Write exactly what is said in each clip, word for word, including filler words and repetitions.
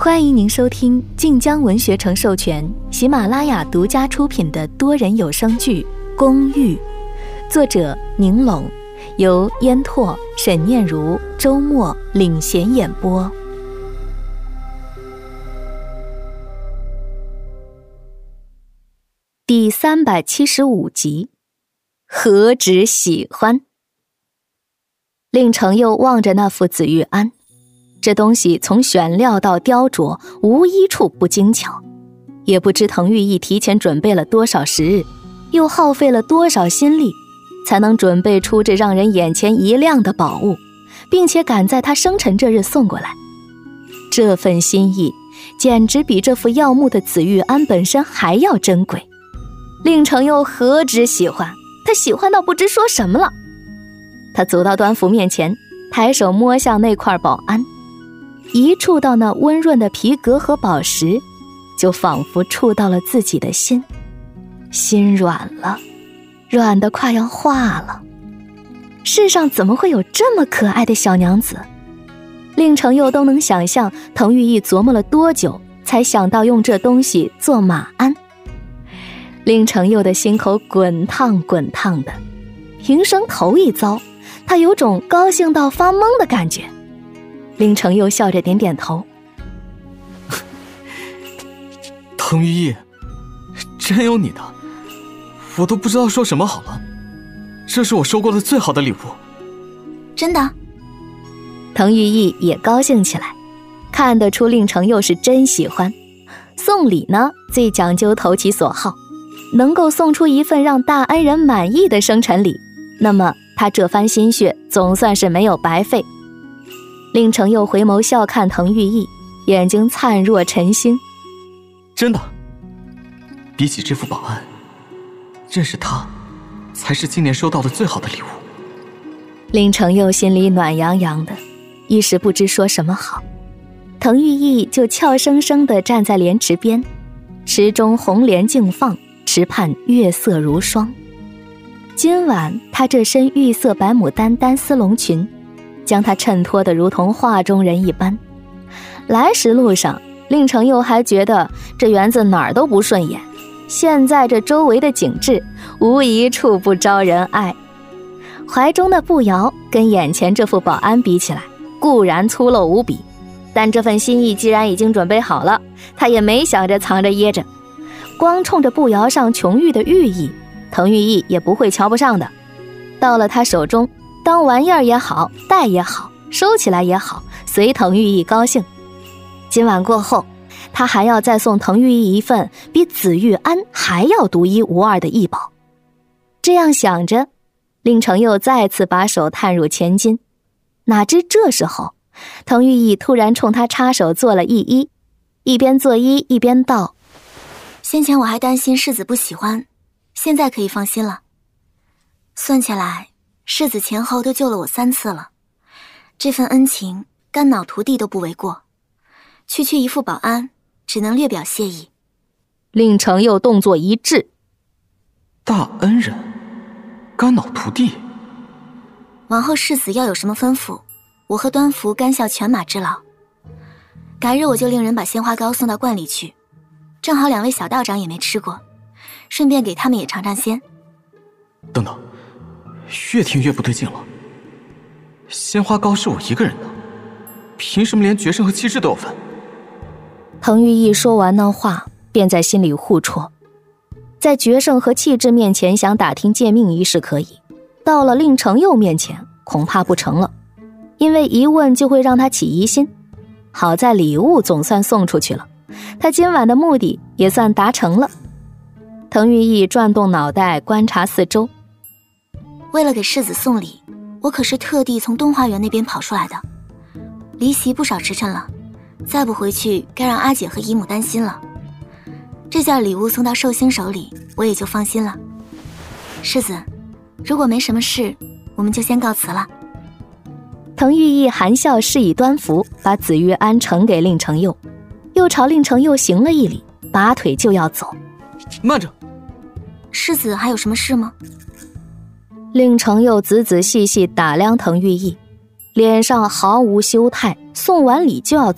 欢迎您收听晋江文学城授权、喜马拉雅独家出品的多人有声剧《公寓》，作者宁龙，由烟拓、沈念如、周末领衔演播。第三百七十五集，何止喜欢。令程又望着那副紫玉鞍，这东西从选料到雕琢，无一处不精巧，也不知滕玉义提前准备了多少时日，又耗费了多少心力，才能准备出这让人眼前一亮的宝物，并且赶在他生辰这日送过来。这份心意简直比这副耀目的紫玉鞍本身还要珍贵。令程又何止喜欢，他喜欢到不知说什么了。他走到端服面前，抬手摸向那块宝鞍，一触到那温润的皮革和宝石，就仿佛触到了自己的心，心软了，软得快要化了。世上怎么会有这么可爱的小娘子？令程又都能想象滕玉义琢磨了多久，才想到用这东西做马鞍。令程又的心口滚烫滚烫的，平生头一遭，他有种高兴到发懵的感觉。令程又笑着点点头。 滕玉义，真有你的，我都不知道说什么好了。这是我收过的最好的礼物。 真的？ 滕玉义也高兴起来，看得出令程又是真喜欢。送礼呢，最讲究投其所好，能够送出一份让大恩人满意的生辰礼，那么他这番心血总算是没有白费。令程又回眸笑看滕玉义，眼睛灿若晨星。 真的，比起这副宝鞍，认识他才是今年收到的最好的礼物。 令程又心里暖洋洋的，一时不知说什么好。滕玉义就俏生生地站在莲池边，池中红莲竞放，池畔月色如霜。今晚他这身玉色白牡丹单丝龙裙，将他衬托得如同画中人一般。来时路上，令程又还觉得这园子哪儿都不顺眼，现在这周围的景致无一处不招人爱。怀中的步摇跟眼前这副宝鞍比起来，固然粗陋无比，但这份心意既然已经准备好了，他也没想着藏着掖着。光冲着步摇上琼玉的寓意，滕玉义也不会瞧不上的。到了他手中，当玩意儿也好，戴也好，收起来也好，随滕玉义高兴。今晚过后，他还要再送滕玉义一份比紫玉鞍还要独一无二的异宝。这样想着，令程又再次把手探入前襟，哪知这时候滕玉义突然冲他插手做了一揖，一边作揖一边道： 先前我还担心世子不喜欢，现在可以放心了。算起来，世子前后都救了我三次了，这份恩情肝脑涂地都不为过。区区一副宝鞍，只能略表谢意。 令程又动作一致： 大恩人，肝脑涂地。 往后世子要有什么吩咐，我和端服甘效犬马之劳。改日我就令人把鲜花糕送到观里去，正好两位小道长也没吃过，顺便给他们也尝尝鲜。 等等，越听越不对劲了。鲜花糕是我一个人的，凭什么连决胜和气质都有分？ 滕玉义说完那话，便在心里互戳。在决胜和气质面前想打听借命一事可以，到了令程又面前恐怕不成了，因为一问就会让他起疑心。好在礼物总算送出去了，他今晚的目的也算达成了。滕玉义转动脑袋观察四周。 为了给世子送礼，我可是特地从东华园那边跑出来的，离席不少时辰了，再不回去该让阿姐和姨母担心了。这件礼物送到寿星手里，我也就放心了。世子，如果没什么事，我们就先告辞了。 滕玉义含笑示意端服，把紫玉鞍呈给令程又，又朝令程又行了一礼，拔腿就要走。 慢着， 世子还有什么事吗？ 令程又仔仔细细打量滕玉义，脸上毫无羞态，送完礼就要走，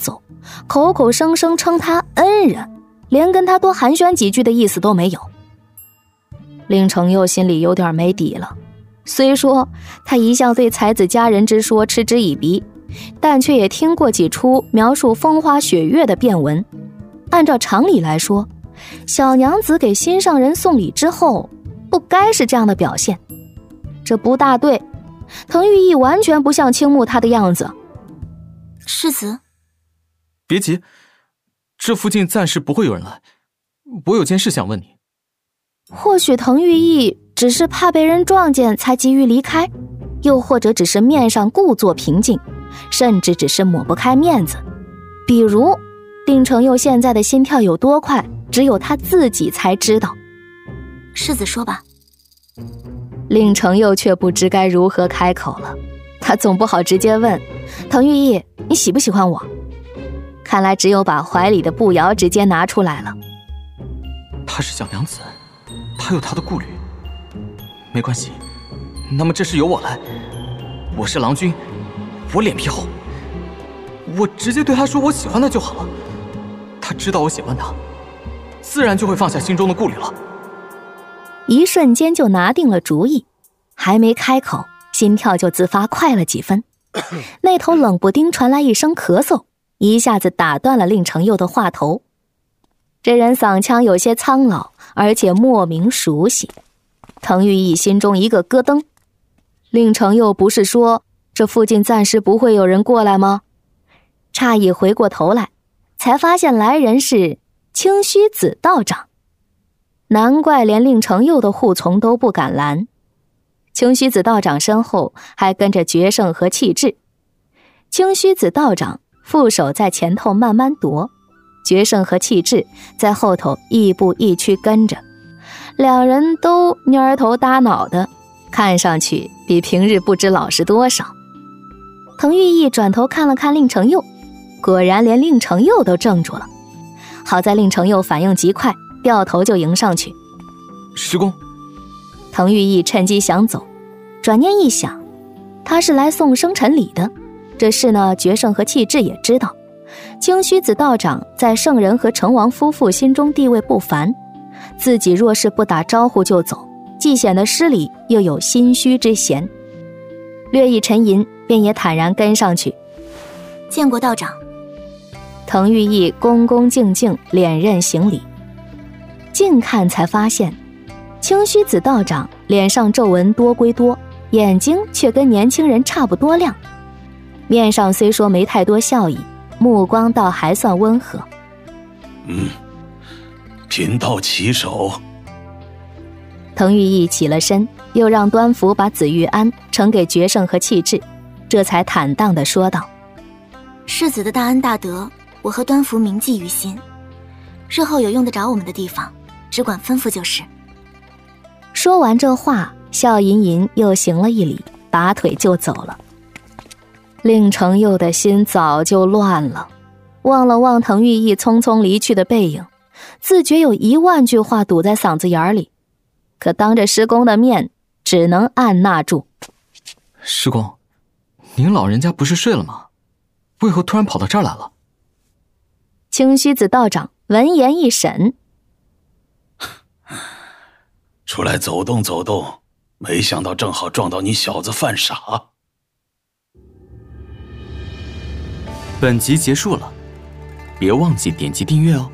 口口声声称他恩人，连跟他多寒暄几句的意思都没有。令程佑心里有点没底了，虽说他一向对才子佳人之说嗤之以鼻，但却也听过几出描述风花雪月的变文。按照常理来说，小娘子给心上人送礼之后，不该是这样的表现，这不大对。滕玉意完全不像倾慕他的样子。 世子， 别急，这附近暂时不会有人来，我有件事想问你。 或许滕玉意只是怕被人撞见才急于离开，又或者只是面上故作平静，甚至只是抹不开面子。比如令程佑现在的心跳有多快，只有他自己才知道。 世子说吧。 令程佑却不知该如何开口了，他总不好直接问滕玉意，你喜不喜欢我？看来只有把怀里的步摇直接拿出来了。 她是小娘子，她有她的顾虑，没关系，那么这事由我来。我是郎君，我脸皮厚，我直接对她说我喜欢她就好了。她知道我喜欢她，自然就会放下心中的顾虑了。 一瞬间就拿定了主意，还没开口，心跳就自发快了几分。那头冷不丁传来一声咳嗽，一下子打断了令程佑的话头。这人嗓腔有些苍老，而且莫名熟悉。滕玉意心中一个咯噔，令程佑不是说这附近暂时不会有人过来吗？诧异回过头来，才发现来人是清虚子道长。难怪连令程佑的护从都不敢拦。清虚子道长身后还跟着决胜和气质。清虚子道长副手在前头慢慢踱，决胜和气质在后头亦步亦趋跟着，两人都蔫头耷脑的，看上去比平日不知老实多少。滕玉意转头看了看令程佑，果然连令程佑都怔住了。好在令程佑反应极快，掉头就迎上去。 师公。 滕玉意趁机想走，转念一想，他是来送生辰礼的，这事呢决胜和气质也知道。清虚子道长在圣人和成王夫妇心中地位不凡，自己若是不打招呼就走，既显得失礼，又有心虚之嫌。略一沉吟，便也坦然跟上去。 见过道长。 滕玉意恭恭敬敬脸认行礼。近看才发现，清虚子道长脸上皱纹多归多，眼睛却跟年轻人差不多亮，面上虽说没太多笑意，目光倒还算温和。 嗯，贫道起手。 滕玉意起了身，又让端福把紫玉安呈给决胜和气质，这才坦荡地说道： 世子的大恩大德，我和端福铭记于心，日后有用得着我们的地方，只管吩咐就是。 说完这话，笑吟吟又行了一礼，拔腿就走了。令程佑的心早就乱了，望了望滕玉意匆匆离去的背影，自觉有一万句话堵在嗓子眼里，可当着师公的面，只能按捺住。 师公，您老人家不是睡了吗？为何突然跑到这儿来了？ 清虚子道长闻言一审， 出来走动走动，没想到正好撞到你小子犯傻。 本集结束了，别忘记点击订阅哦。